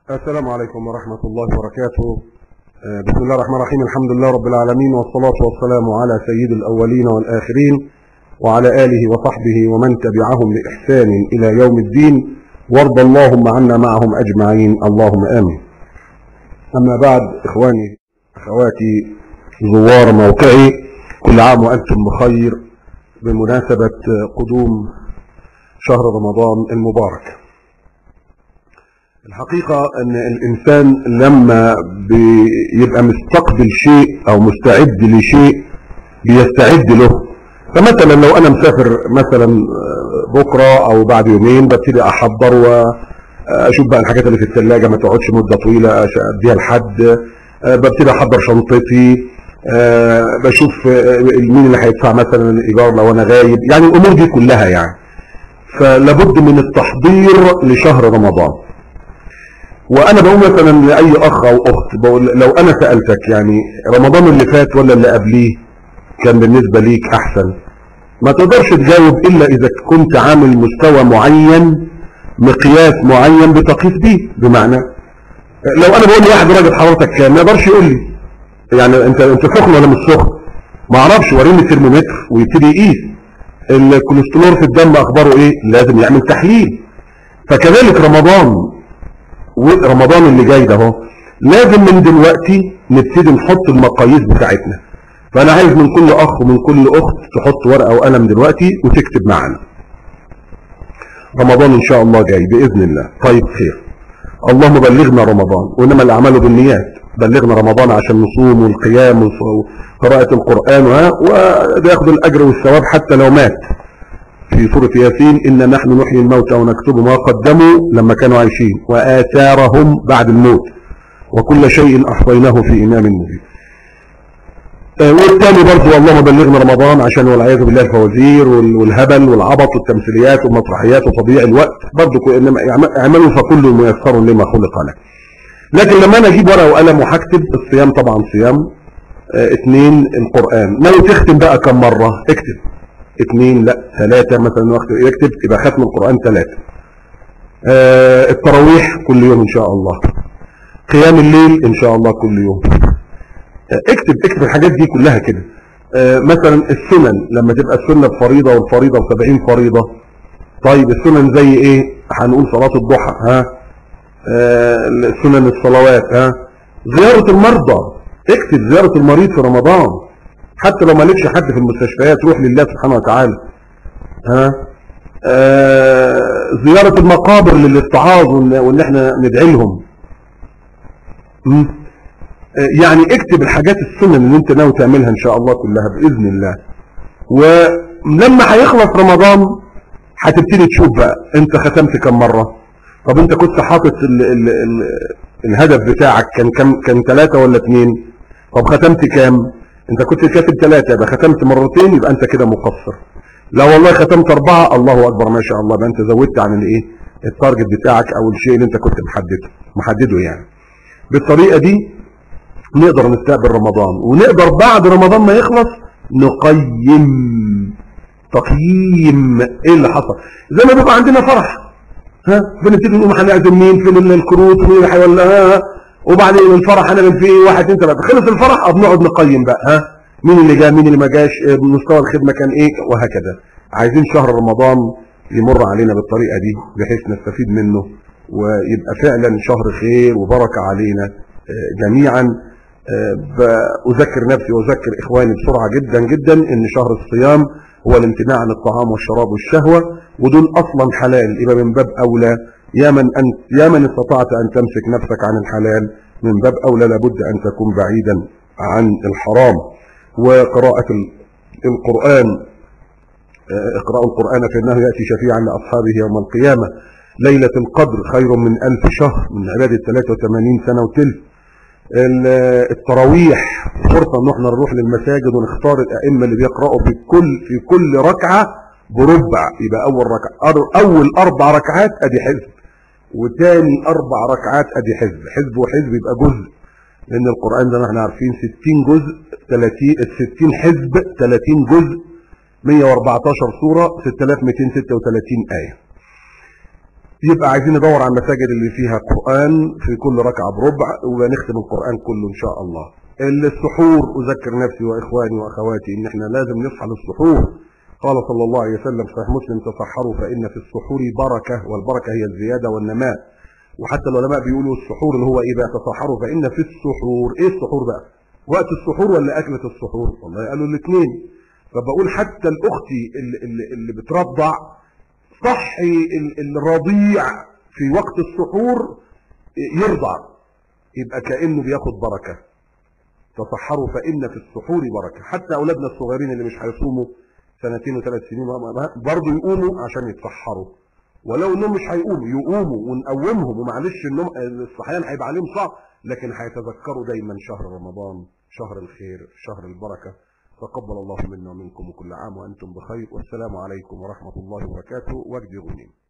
السلام عليكم ورحمة الله وبركاته. بسم الله الرحمن الرحيم. الحمد لله رب العالمين، والصلاة والسلام على سيد الأولين والآخرين وعلى آله وصحبه ومن تبعهم بإحسان إلى يوم الدين، وارض اللهم عنا معهم أجمعين، اللهم آمين. أما بعد، إخواني أخواتي زوار موقعي، كل عام وأنتم بخير بمناسبة قدوم شهر رمضان المبارك. الحقيقة أن الإنسان لما بيبقى مستقبل شيء أو مستعد لشيء بيستعد له. فمثلا لو أنا مسافر مثلا بكرة أو بعد يومين، ببتدي أحضر وأشوف بقى الحاجات اللي في الثلاجة ما تقعدش مدة طويلة أديها لحد، ببتدي أحضر شنطتي، بشوف مين اللي هيدفع مثلا الإيجار لو أنا غايب، يعني الأمور دي كلها يعني. فلابد من التحضير لشهر رمضان. وانا بقول مثلا لاي اخ او اخت، بقول لو انا سألتك يعني رمضان اللي فات ولا اللي قبليه كان بالنسبة ليك احسن، ما تقدرش تجاوب الا اذا كنت عامل مستوى معين، مقياس معين بتقيس بيه. بمعنى لو انا بقول لواحد راجل حرارتك كام، ما يقدرش يقول لي يعني انت سخن ولا مش سخن، ما اعرفش، وريني الترمومتر ويبتدي يقيس الكوليسترول في الدم اخباره ايه، لازم يعمل تحليل. فكذلك رمضان اللي جاي ده اهو، لازم من دلوقتي نبتدي نحط المقاييس بتاعتنا. فانا عايز من كل اخ ومن كل اخت تحط ورقه وقلم دلوقتي وتكتب معانا. رمضان ان شاء الله جاي باذن الله. طيب خير، اللهم بلغنا رمضان، وانما الاعمال بالنيات. بلغنا رمضان عشان نصوم والقيام وقراءه القران، وده ياخد الاجر والثواب حتى لو مات. في سورة ياسين: إن نحن نحيي الموتى ونكتب ما قدموا لما كانوا عايشين وآثارهم بعد الموت وكل شيء أحصيناه في إمام مبين. والتاني برضه اللهم بلغنا رمضان عشان والعياذ بالله الفوازير والهبل والعبط والتمثيليات والمسرحيات وتضييع الوقت. برضه اعملوا فكل ميسر لما خلق له. لكن لما أنا أجيب ورقة وقلم وهكتب، الصيام طبعا صيام، 2 القرآن. لو تختم بقى كم مرة اكتب، 2 لا 3 مثلا، وقت يكتب يبقى ختم القرآن 3. التراويح كل يوم ان شاء الله، قيام الليل ان شاء الله كل يوم. اكتب الحاجات دي كلها كده. مثلا السنن، لما تبقى السنة بفريضة والفريضة ب70 فريضة. طيب السنن زي ايه؟ هنقول صلاة الضحى، سنن الصلوات، زيارة المرضى. اكتب زيارة المريض في رمضان، حتى لو ما لكش حد في المستشفيات، روح لله سبحانه وتعالى. زيارة المقابر للاتعاظ وان احنا ندعي لهم. يعني اكتب الحاجات السنن اللي انت ناوي تعملها ان شاء الله كلها باذن الله. ولما هيخلص رمضان هتبتدي تشوف بقى انت ختمت كم مرة. طب انت كنت حاطط الهدف بتاعك كان 3 ولا 2؟ طب ختمت كام؟ انت كنت كاتب 3، يبقى ختمت مرتين، يبقى انت كده مقصر. لا والله ختمت 4، الله اكبر ما شاء الله، يبقى انت زودت عن الايه، التارجت بتاعك او الشيء اللي انت كنت محدده يعني. بالطريقه دي نقدر نستقبل رمضان، ونقدر بعد رمضان ما يخلص تقييم ايه اللي حصل. زي ما بيبقى عندنا فرح، بنبتدي نقوم هنعزم مين في الكروت ومين اللي هيولع، وبعدين الفرح هنعمل فيه 1 2 3. خلص الفرح بنقعد نقيم بقى، مين اللي جاء مين اللي ما جاش، مستوى الخدمه كان ايه، وهكذا. عايزين شهر رمضان يمر علينا بالطريقه دي بحيث نستفيد منه ويبقى فعلا شهر خير وبركه علينا جميعا. اذكر نفسي واذكر اخواني بسرعه جدا جدا ان شهر الصيام هو الامتناع عن الطعام والشراب والشهوه، ودول اصلا حلال، يبقى من باب اولى يا من استطعت أن تمسك نفسك عن الحلال، من باب أولى لابد أن تكون بعيدا عن الحرام. وقراءة القرآن، اقرأوا القرآن فإنه يأتي شفيعا لأصحابه يوم القيامة. ليلة القدر خير من 1000 شهر، من عبادة 83 سنة وتلت. التراويح فرصة ان احنا نروح للمساجد ونختار الأئمة اللي بيقرأوا في كل ركعة بربع. يبقى أول 4 ركعات أدي حزب، وتاني 4 ركعات ادي حزب وحزب يبقى جزء، لان القرآن زي ما احنا عارفين 60 جزء، 60 حزب 30 جزء، 114 سورة، 6236 آية. يبقى عايزين ندور على المساجد اللي فيها قرآن في كل ركعة بربع ونختم القرآن كله إن شاء الله. السحور أذكر نفسي وإخواني وأخواتي إن إحنا لازم نصحى للسحور. قال صلى الله عليه وسلم صحيح مسلم: تسحروا فإن في السحور بركة، والبركة هي الزيادة والنماء. وحتى العلماء بيقولوا السحور اللي هو إيه بقى؟ تسحروا فإن في السحور. إيه السحور بقى؟ وقت السحور ولا أكلة السحور؟ والله قالوا الاثنين. فبقول حتى الأختي اللي بترضع صحي الرضيع في وقت السحور يرضع، يبقى كأنه بياخد بركة. تسحروا فإن في السحور بركة. حتى أولادنا الصغيرين اللي مش هيصوموا 2 و3 سنين برضه يقوموا عشان يتسحروا، ولو انهم مش هيقوموا يقوموا ونقومهم. ومعلش النوم الصحيان هيبقى عليهم صعب، لكن هيتذكروا دايما شهر رمضان، شهر الخير، شهر البركة. تقبل الله منا ومنكم وكل عام وأنتم بخير، والسلام عليكم ورحمة الله وبركاته. وجدي غنيم.